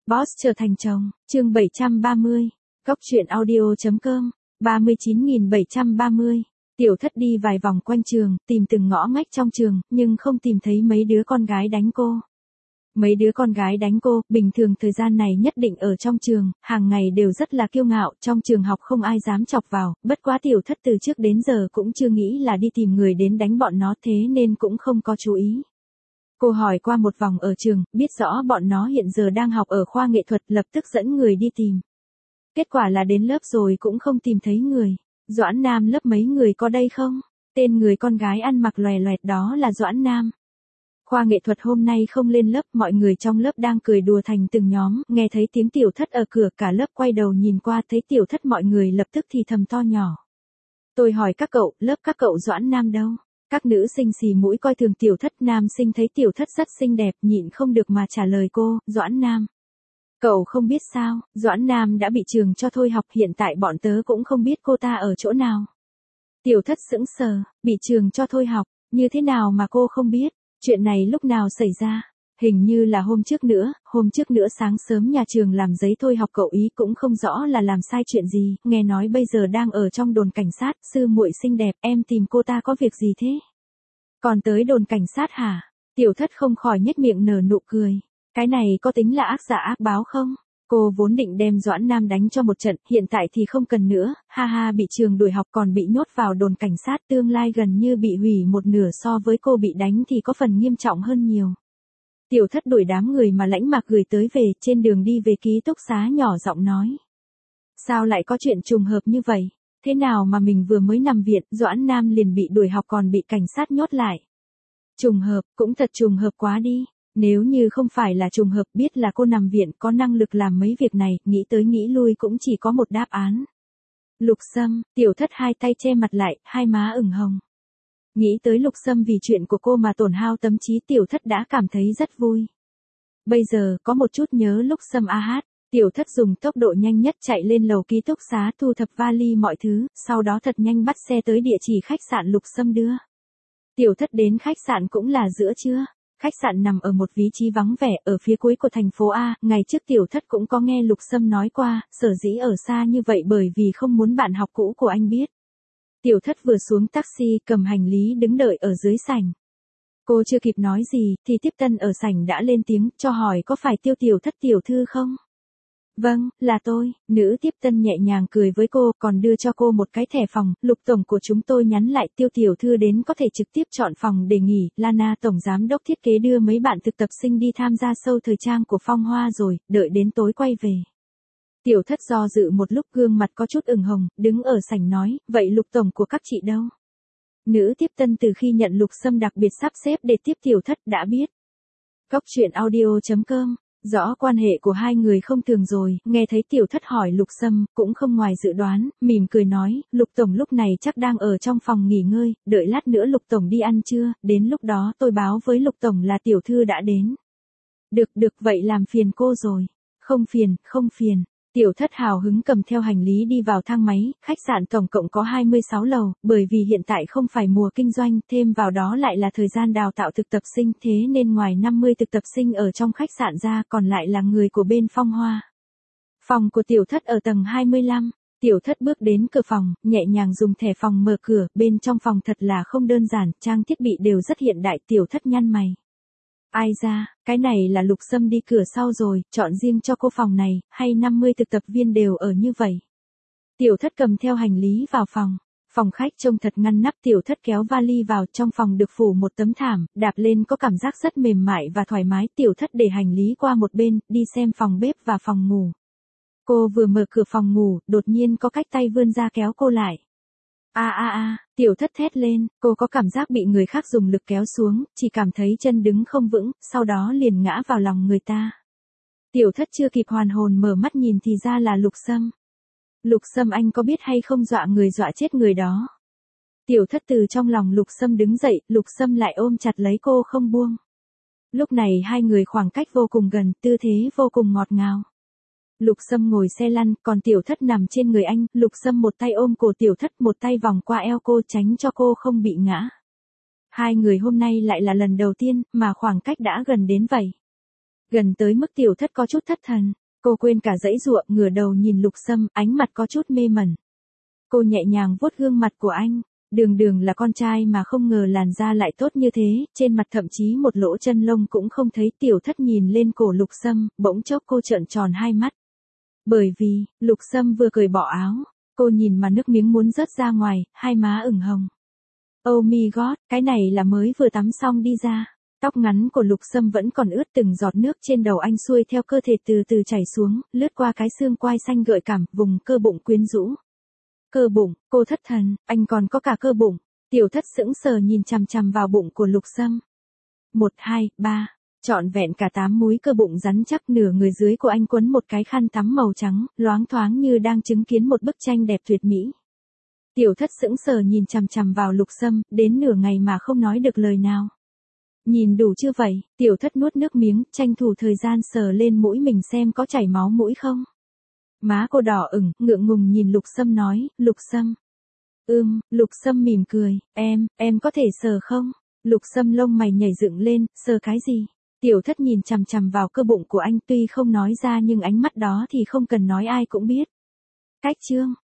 Boss trở thành chồng, chương 730, Cóc truyện audio.com, 39.730. Tiểu Thất đi vài vòng quanh trường, tìm từng ngõ ngách trong trường, nhưng không tìm thấy mấy đứa con gái đánh cô. Mấy đứa con gái đánh cô, bình thường thời gian này nhất định ở trong trường, hàng ngày đều rất là kiêu ngạo, trong trường học không ai dám chọc vào, bất quá Tiểu Thất từ trước đến giờ cũng chưa nghĩ là đi tìm người đến đánh bọn nó, thế nên cũng không có chú ý. Cô hỏi qua một vòng ở trường, biết rõ bọn nó hiện giờ đang học ở khoa nghệ thuật, lập tức dẫn người đi tìm. Kết quả là đến lớp rồi cũng không tìm thấy người. Doãn Nam lớp mấy người có đây không? Tên người con gái ăn mặc loè loẹt đó là Doãn Nam. Khoa nghệ thuật hôm nay không lên lớp, mọi người trong lớp đang cười đùa thành từng nhóm, nghe thấy tiếng Tiểu Thất ở cửa, cả lớp quay đầu nhìn qua, thấy Tiểu Thất, mọi người lập tức thì thầm to nhỏ. Tôi hỏi các cậu, lớp các cậu Doãn Nam đâu? Các nữ sinh xì mũi coi thường Tiểu Thất, nam sinh thấy Tiểu Thất rất xinh đẹp, nhịn không được mà trả lời cô, Doãn Nam. Cậu không biết sao, Doãn Nam đã bị trường cho thôi học, hiện tại bọn tớ cũng không biết cô ta ở chỗ nào. Tiểu Thất sững sờ, bị trường cho thôi học, như thế nào mà cô không biết, chuyện này lúc nào xảy ra? Hình như là hôm trước nữa sáng sớm nhà trường làm giấy thôi học, cậu ý cũng không rõ là làm sai chuyện gì, nghe nói bây giờ đang ở trong đồn cảnh sát, sư muội xinh đẹp, em tìm cô ta có việc gì thế? Còn tới đồn cảnh sát hả? Tiểu Thất không khỏi nhếch miệng nở nụ cười. Cái này có tính là ác giả ác báo không? Cô vốn định đem Doãn Nam đánh cho một trận, hiện tại thì không cần nữa, ha ha, bị trường đuổi học còn bị nhốt vào đồn cảnh sát, tương lai gần như bị hủy một nửa, so với cô bị đánh thì có phần nghiêm trọng hơn nhiều. Tiểu Thất đuổi đám người mà lãnh mạc gửi tới về, trên đường đi về ký túc xá nhỏ giọng nói. Sao lại có chuyện trùng hợp như vậy? Thế nào mà mình vừa mới nằm viện, Doãn Nam liền bị đuổi học còn bị cảnh sát nhốt lại? Trùng hợp, cũng thật trùng hợp quá đi. Nếu như không phải là trùng hợp, biết là cô nằm viện, có năng lực làm mấy việc này, nghĩ tới nghĩ lui cũng chỉ có một đáp án. Lục Sâm. Tiểu Thất hai tay che mặt lại, hai má ửng hồng. Nghĩ tới Lục Sâm vì chuyện của cô mà tổn hao tâm trí, Tiểu Thất đã cảm thấy rất vui. Bây giờ có một chút nhớ Lục Sâm a hát. Tiểu Thất dùng tốc độ nhanh nhất chạy lên lầu ký túc xá, thu thập vali mọi thứ, sau đó thật nhanh bắt xe tới địa chỉ khách sạn Lục Sâm đưa. Tiểu Thất đến khách sạn cũng là giữa trưa. Khách sạn nằm ở một vị trí vắng vẻ ở phía cuối của thành phố A, ngày trước Tiểu Thất cũng có nghe Lục Sâm nói qua, sở dĩ ở xa như vậy bởi vì không muốn bạn học cũ của anh biết. Tiểu Thất vừa xuống taxi, cầm hành lý đứng đợi ở dưới sảnh. Cô chưa kịp nói gì, thì tiếp tân ở sảnh đã lên tiếng, cho hỏi có phải Tiểu Thất tiểu thư không? Vâng, là tôi. Nữ tiếp tân nhẹ nhàng cười với cô, còn đưa cho cô một cái thẻ phòng. Lục tổng của chúng tôi nhắn lại, tiểu thư đến có thể trực tiếp chọn phòng để nghỉ. Lana tổng giám đốc thiết kế đưa mấy bạn thực tập sinh đi tham gia show thời trang của Phong Hoa rồi, đợi đến tối quay về. Tiểu Thất do dự một lúc, gương mặt có chút ửng hồng, đứng ở sảnh nói, vậy Lục tổng của các chị đâu? Nữ tiếp tân từ khi nhận Lục Sâm đặc biệt sắp xếp để tiếp Tiểu Thất đã biết. Cóc truyện audio.com. Rõ quan hệ của hai người không thường rồi, nghe thấy Tiểu Thất hỏi Lục Sâm, cũng không ngoài dự đoán, mỉm cười nói, Lục tổng lúc này chắc đang ở trong phòng nghỉ ngơi, đợi lát nữa Lục tổng đi ăn trưa, đến lúc đó tôi báo với Lục tổng là tiểu thư đã đến. Được, vậy làm phiền cô rồi. Không phiền. Tiểu Thất hào hứng cầm theo hành lý đi vào thang máy, khách sạn tổng cộng có 26 lầu, bởi vì hiện tại không phải mùa kinh doanh, thêm vào đó lại là thời gian đào tạo thực tập sinh, thế nên ngoài 50 thực tập sinh ở trong khách sạn ra, còn lại là người của bên Phong Hoa. Phòng của Tiểu Thất ở tầng 25. Tiểu Thất bước đến cửa phòng, nhẹ nhàng dùng thẻ phòng mở cửa, bên trong phòng thật là không đơn giản, trang thiết bị đều rất hiện đại. Tiểu Thất nhăn mày. Ai ra, cái này là Lục Sâm đi cửa sau rồi, chọn riêng cho cô phòng này, hay 50 thực tập viên đều ở như vậy? Tiểu Thất cầm theo hành lý vào phòng. Phòng khách trông thật ngăn nắp, Tiểu Thất kéo vali vào, trong phòng được phủ một tấm thảm, đạp lên có cảm giác rất mềm mại và thoải mái. Tiểu Thất để hành lý qua một bên, đi xem phòng bếp và phòng ngủ. Cô vừa mở cửa phòng ngủ, đột nhiên có cách tay vươn ra kéo cô lại. Tiểu Thất thét lên, cô có cảm giác bị người khác dùng lực kéo xuống, chỉ cảm thấy chân đứng không vững, sau đó liền ngã vào lòng người ta. Tiểu Thất chưa kịp hoàn hồn mở mắt nhìn thì ra là Lục Sâm. Lục Sâm, anh có biết hay không, dọa chết người đó. Tiểu Thất từ trong lòng Lục Sâm đứng dậy, Lục Sâm lại ôm chặt lấy cô không buông. Lúc này hai người khoảng cách vô cùng gần, tư thế vô cùng ngọt ngào. Lục Sâm ngồi xe lăn, còn Tiểu Thất nằm trên người anh, Lục Sâm một tay ôm cổ Tiểu Thất, một tay vòng qua eo cô tránh cho cô không bị ngã. Hai người hôm nay lại là lần đầu tiên, mà khoảng cách đã gần đến vậy. Gần tới mức tiểu thất có chút thất thần. Cô quên cả giãy giụa, ngửa đầu nhìn Lục Sâm, ánh mặt có chút mê mẩn. Cô nhẹ nhàng vuốt gương mặt của anh. Đường đường là con trai mà không ngờ làn da lại tốt như thế, trên mặt thậm chí một lỗ chân lông cũng không thấy. Tiểu thất nhìn lên cổ Lục Sâm, bỗng chốc cô trợn tròn hai mắt. Bởi vì, Lục Sâm vừa cởi bỏ áo, cô nhìn mà nước miếng muốn rớt ra ngoài, hai má ửng hồng. Oh my god, cái này là mới vừa tắm xong đi ra. Tóc ngắn của Lục Sâm vẫn còn ướt, từng giọt nước trên đầu anh xuôi theo cơ thể từ từ chảy xuống, lướt qua cái xương quai xanh gợi cảm, vùng cơ bụng quyến rũ. Cơ bụng, cô thất thần, anh còn có cả cơ bụng. Tiểu thất sững sờ nhìn chằm chằm vào bụng của Lục Sâm. 1, 2, 3, trọn vẹn cả 8 múi cơ bụng rắn chắc, nửa người dưới của anh quấn một cái khăn tắm màu trắng, loáng thoáng như đang chứng kiến một bức tranh đẹp tuyệt mỹ. Tiểu thất sững sờ nhìn chằm chằm vào Lục Sâm, đến nửa ngày mà không nói được lời nào. Nhìn đủ chưa vậy? Tiểu thất nuốt nước miếng, tranh thủ thời gian sờ lên mũi mình xem có chảy máu mũi không. Má cô đỏ ửng, ngượng ngùng nhìn Lục Sâm nói, Lục Sâm. Lục Sâm mỉm cười, em có thể sờ không? Lục Sâm lông mày nhảy dựng lên, sờ cái gì? Tiểu thất nhìn chằm chằm vào cơ bụng của anh, tuy không nói ra nhưng ánh mắt đó thì không cần nói ai cũng biết. Cách chương